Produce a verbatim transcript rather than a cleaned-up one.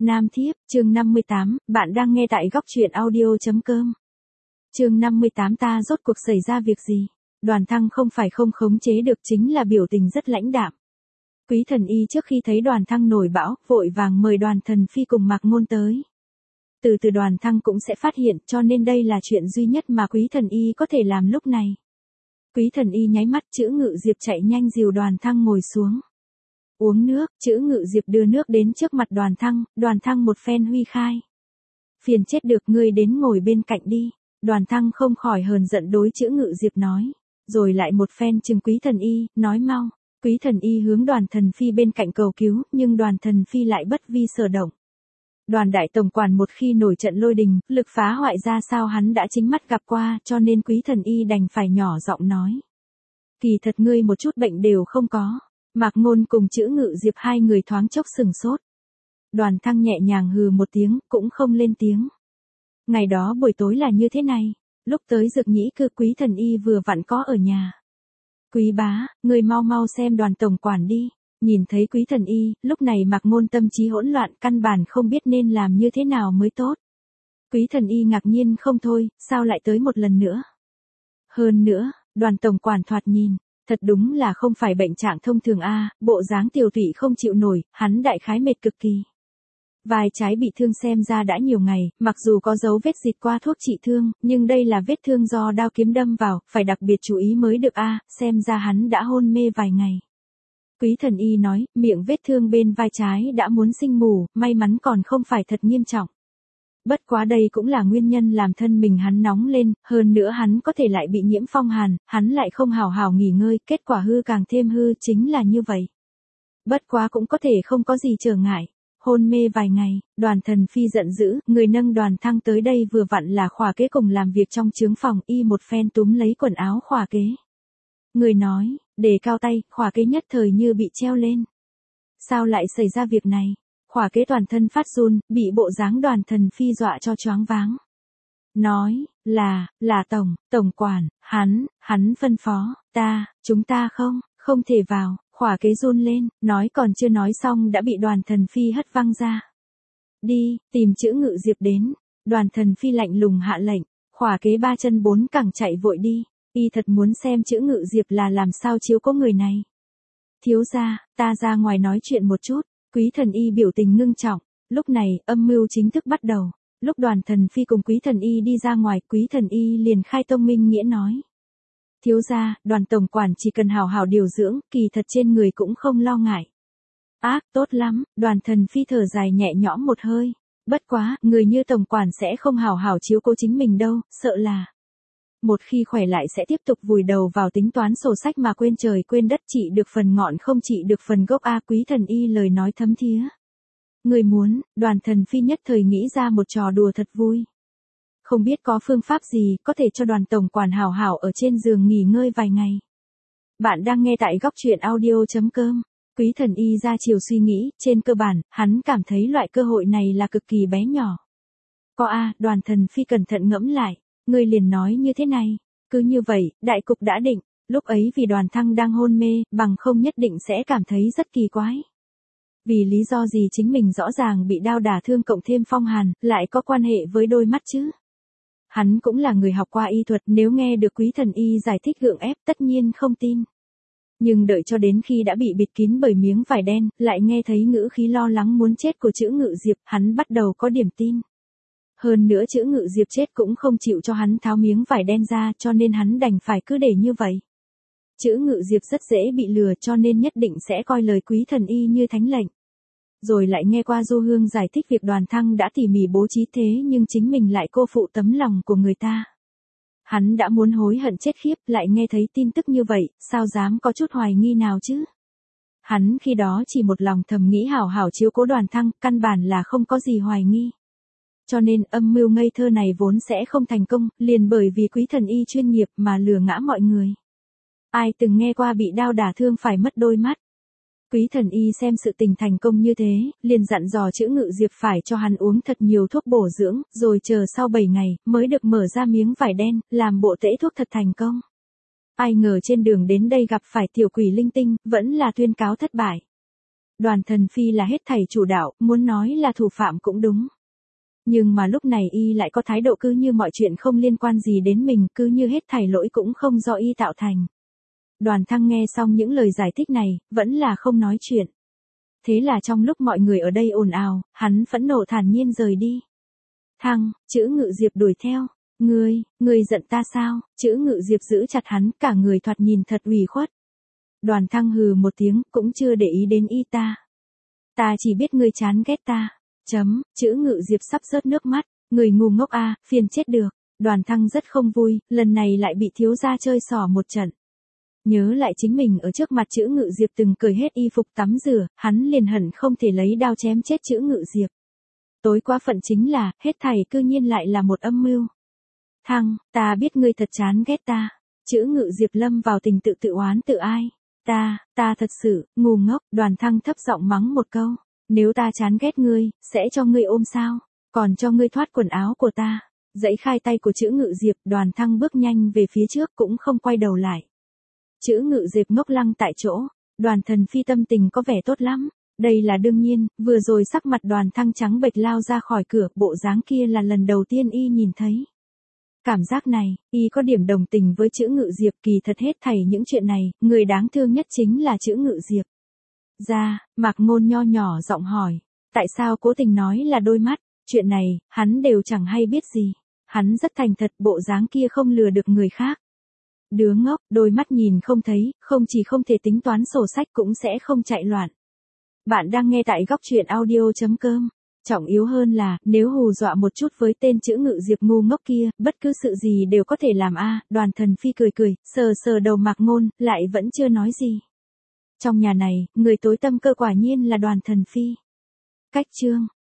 Nam thiếp, chương năm mươi tám, bạn đang nghe tại góc truyện audio.com. Chương năm mươi tám ta rốt cuộc xảy ra việc gì? Đoàn Thăng không phải không khống chế được, chính là biểu tình rất lãnh đạm. Quý Thần Y trước khi thấy Đoàn Thăng nổi bão, vội vàng mời Đoàn Thần Phi cùng Mạc Ngôn tới. Từ từ Đoàn Thăng cũng sẽ phát hiện, cho nên đây là chuyện duy nhất mà Quý Thần Y có thể làm lúc này. Quý Thần Y nháy mắt, Chữ Ngự Diệp chạy nhanh dìu Đoàn Thăng ngồi xuống. Uống nước, Chữ Ngự Diệp đưa nước đến trước mặt Đoàn Thăng, Đoàn Thăng một phen huy khai. Phiền chết được, ngươi đến ngồi bên cạnh đi. Đoàn Thăng không khỏi hờn giận đối Chữ Ngự Diệp nói. Rồi lại một phen chừng Quý Thần Y, nói mau. Quý Thần Y hướng Đoàn Thần Phi bên cạnh cầu cứu, nhưng Đoàn Thần Phi lại bất vi sở động. Đoàn đại tổng quản một khi nổi trận lôi đình, lực phá hoại ra sao hắn đã chính mắt gặp qua, cho nên Quý Thần Y đành phải nhỏ giọng nói. Kỳ thật ngươi một chút bệnh đều không có. Mạc Ngôn cùng Chữ Ngự Diệp hai người thoáng chốc sừng sốt. Đoàn Thăng nhẹ nhàng hừ một tiếng, cũng không lên tiếng. Ngày đó buổi tối là như thế này, lúc tới Dược Nhĩ Cư Quý Thần Y vừa vặn có ở nhà. Quý bá, người mau mau xem Đoàn tổng quản đi. Nhìn thấy Quý Thần Y, lúc này Mạc Ngôn tâm trí hỗn loạn, căn bản không biết nên làm như thế nào mới tốt. Quý Thần Y ngạc nhiên không thôi, sao lại tới một lần nữa? Hơn nữa, Đoàn tổng quản thoạt nhìn, thật đúng là không phải bệnh trạng thông thường a, bộ dáng tiều tụy không chịu nổi, hắn đại khái mệt cực kỳ. Vai trái bị thương xem ra đã nhiều ngày, mặc dù có dấu vết xịt qua thuốc trị thương, nhưng đây là vết thương do đao kiếm đâm vào, phải đặc biệt chú ý mới được a, xem ra hắn đã hôn mê vài ngày. Quý Thần Y nói, miệng vết thương bên vai trái đã muốn sinh mù, may mắn còn không phải thật nghiêm trọng. Bất quá đây cũng là nguyên nhân làm thân mình hắn nóng lên, hơn nữa hắn có thể lại bị nhiễm phong hàn, hắn lại không hào hào nghỉ ngơi, kết quả hư càng thêm hư, chính là như vậy. Bất quá cũng có thể không có gì trở ngại. Hôn mê vài ngày, Đoàn Thần Phi giận dữ, người nâng Đoàn Thăng tới đây vừa vặn là Khỏa Kế cùng làm việc trong chướng phòng, y một phen túm lấy quần áo Khỏa Kế. Người nói, đề cao tay, Khỏa Kế nhất thời như bị treo lên. Sao lại xảy ra việc này? Khỏa Kế toàn thân phát run, bị bộ dáng Đoàn Thần Phi dọa cho choáng váng. Nói, là, là tổng, tổng quản, hắn, hắn phân phó, ta, chúng ta không, không thể vào. Khỏa Kế run lên, nói còn chưa nói xong đã bị Đoàn Thần Phi hất văng ra. Đi, tìm Chữ Ngự Diệp đến. Đoàn Thần Phi lạnh lùng hạ lệnh, Khỏa Kế ba chân bốn cẳng chạy vội đi. Y thật muốn xem Chữ Ngự Diệp là làm sao chiếu cố người này. Thiếu gia, ta ra ngoài nói chuyện một chút. Quý Thần Y biểu tình ngưng trọng. Lúc này, âm mưu chính thức bắt đầu. Lúc Đoàn Thần Phi cùng Quý Thần Y đi ra ngoài, Quý Thần Y liền khai tông minh nghĩa nói. Thiếu gia, Đoàn tổng quản chỉ cần hào hào điều dưỡng, kỳ thật trên người cũng không lo ngại. Ác, tốt lắm, Đoàn Thần Phi thở dài nhẹ nhõm một hơi. Bất quá, người như tổng quản sẽ không hào hào chiếu cố chính mình đâu, sợ là. Một khi khỏe lại sẽ tiếp tục vùi đầu vào tính toán sổ sách mà quên trời quên đất, trị được phần ngọn không trị được phần gốc a. Quý Thần Y lời nói thấm thía. Người muốn, Đoàn Thần Phi nhất thời nghĩ ra một trò đùa thật vui. Không biết có phương pháp gì có thể cho Đoàn tổng quản hảo hảo ở trên giường nghỉ ngơi vài ngày. Bạn đang nghe tại góc truyện audio.com. Quý Thần Y ra chiều suy nghĩ, trên cơ bản, hắn cảm thấy loại cơ hội này là cực kỳ bé nhỏ. Có a, Đoàn Thần Phi cẩn thận ngẫm lại, ngươi liền nói như thế này, cứ như vậy, đại cục đã định, lúc ấy vì Đoàn Thăng đang hôn mê, bằng không nhất định sẽ cảm thấy rất kỳ quái. Vì lý do gì chính mình rõ ràng bị đao đả thương cộng thêm phong hàn, lại có quan hệ với đôi mắt chứ? Hắn cũng là người học qua y thuật, nếu nghe được Quý Thần Y giải thích gượng ép tất nhiên không tin. Nhưng đợi cho đến khi đã bị bịt kín bởi miếng vải đen, lại nghe thấy ngữ khí lo lắng muốn chết của Chữ Ngự Diệp, hắn bắt đầu có điểm tin. Hơn nữa Chữ Ngự Diệp chết cũng không chịu cho hắn tháo miếng vải đen ra, cho nên hắn đành phải cứ để như vậy. Chữ Ngự Diệp rất dễ bị lừa, cho nên nhất định sẽ coi lời Quý Thần Y như thánh lệnh. Rồi lại nghe qua Du Hương giải thích việc Đoàn Thăng đã tỉ mỉ bố trí thế nhưng chính mình lại cô phụ tấm lòng của người ta. Hắn đã muốn hối hận chết khiếp, lại nghe thấy tin tức như vậy, sao dám có chút hoài nghi nào chứ? Hắn khi đó chỉ một lòng thầm nghĩ hảo hảo chiếu cố Đoàn Thăng, căn bản là không có gì hoài nghi. Cho nên âm mưu ngây thơ này vốn sẽ không thành công, liền bởi vì Quý Thần Y chuyên nghiệp mà lừa ngã mọi người. Ai từng nghe qua bị đao đả thương phải mất đôi mắt? Quý Thần Y xem sự tình thành công như thế, liền dặn dò Chữ Ngự Diệp phải cho hắn uống thật nhiều thuốc bổ dưỡng, rồi chờ sau bảy ngày, mới được mở ra miếng vải đen, làm bộ tễ thuốc thật thành công. Ai ngờ trên đường đến đây gặp phải tiểu quỷ linh tinh, vẫn là tuyên cáo thất bại. Đoàn Thần Phi là hết thảy chủ đạo, muốn nói là thủ phạm cũng đúng. Nhưng mà lúc này y lại có thái độ cứ như mọi chuyện không liên quan gì đến mình, cứ như hết thảy lỗi cũng không do y tạo thành. Đoàn Thăng nghe xong những lời giải thích này, vẫn là không nói chuyện. Thế là trong lúc mọi người ở đây ồn ào, hắn phẫn nộ thản nhiên rời đi. Thăng, Chữ Ngự Diệp đuổi theo. Ngươi, ngươi giận ta sao? Chữ Ngự Diệp giữ chặt hắn, cả người thoạt nhìn thật ủy khuất. Đoàn Thăng hừ một tiếng, cũng chưa để ý đến y ta. Ta chỉ biết ngươi chán ghét ta. Chấm, Chữ Ngự Diệp sắp rớt nước mắt. Người ngu ngốc a, phiền chết được. Đoàn Thăng rất không vui, lần này lại bị thiếu gia chơi xỏ một trận. Nhớ lại chính mình ở trước mặt Chữ Ngự Diệp từng cởi hết y phục tắm rửa, hắn liền hận không thể lấy đao chém chết Chữ Ngự Diệp. Tối quá phận chính là, hết thảy cư nhiên lại là một âm mưu. Thăng, ta biết ngươi thật chán ghét ta. Chữ Ngự Diệp lâm vào tình tự tự oán tự ai. Ta, ta thật sự, ngu ngốc. Đoàn Thăng thấp giọng mắng một câu. Nếu ta chán ghét ngươi, sẽ cho ngươi ôm sao? Còn cho ngươi thoát quần áo của ta. Giãy khai tay của Chữ Ngự Diệp, Đoàn Thăng bước nhanh về phía trước cũng không quay đầu lại. Chữ Ngự Diệp ngốc lăng tại chỗ. Đoàn Thần Phi tâm tình có vẻ tốt lắm. Đây là đương nhiên, vừa rồi sắc mặt Đoàn Thăng trắng bệch lao ra khỏi cửa, bộ dáng kia là lần đầu tiên y nhìn thấy. Cảm giác này, y có điểm đồng tình với Chữ Ngự Diệp, kỳ thật hết thảy những chuyện này, người đáng thương nhất chính là Chữ Ngự Diệp. Ra, Mạc Ngôn nho nhỏ giọng hỏi, tại sao cố tình nói là đôi mắt, chuyện này, hắn đều chẳng hay biết gì. Hắn rất thành thật, bộ dáng kia không lừa được người khác. Đứa ngốc, đôi mắt nhìn không thấy, không chỉ không thể tính toán sổ sách cũng sẽ không chạy loạn. Bạn đang nghe tại góc truyện audio chấm com. Trọng yếu hơn là, nếu hù dọa một chút với tên Chữ Ngự Diệp ngu ngốc kia, bất cứ sự gì đều có thể làm a. Đoàn Thần Phi cười cười, sờ sờ đầu Mạc Ngôn, lại vẫn chưa nói gì. Trong nhà này, người tối tâm cơ quả nhiên là Đoàn Thần Phi. Cách chương